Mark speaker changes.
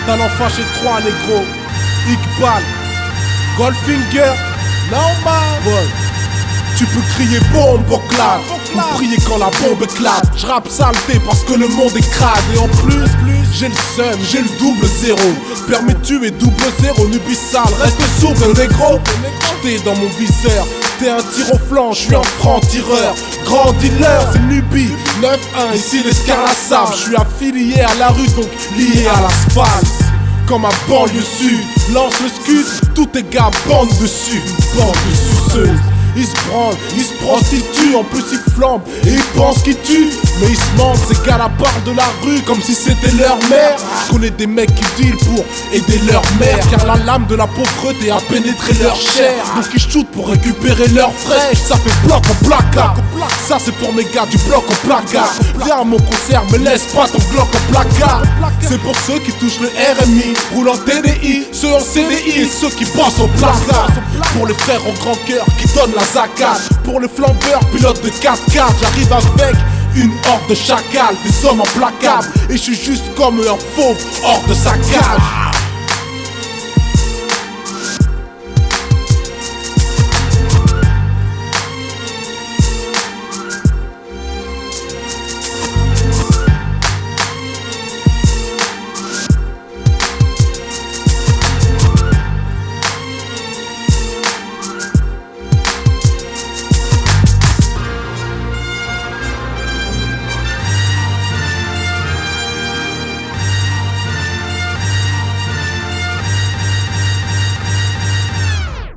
Speaker 1: Talent fâché 3 négro, Iqbal, Goldfinger, normal. Ouais. Tu peux crier bombe au clap ou prier quand la bombe éclate. J'rappe saleté parce que le monde est crade. Et en plus, j'ai le seum, j'ai le double zéro. Permis de tuer double zéro, nubis sale, reste souple négro. T'es dans mon viseur, t'es un tir au flanc, j'suis un franc tireur. Grand dealer, c'est Nubi, 9-1, ici l'escarlassable. J'suis affilié à la rue donc lié à l'asphalte. Comme ma banlieue sud, lance le scud, tous tes gars bandent dessus. Bande de suceuses. Ils se branlent, ils se prostituent, en plus ils flambent et ils pensent qu'ils tuent. Mais ils se mentent, ces gars là parlent de la rue comme si c'était leur mère. Je connais des mecs qui dealent pour aider leur mère, car la lame de la pauvreté a pénétré leur chair. Donc ils shootent pour récupérer leur fraîche. Ça fait bloc en placard. Ça c'est pour mes gars du bloc en placard. Viens à mon concert, mais laisse pas ton bloc en placard. C'est pour ceux qui touchent le RMI, roulent en TDI, ceux en CDI et ceux qui bossent au placard. Pour les frères au grand cœur qui donnent la zakat. Pour les flambeurs, pilotes de 4x4, j'arrive avec une horde de chacals, des hommes implacables. Et je suis juste comme un fauve hors de sa cage.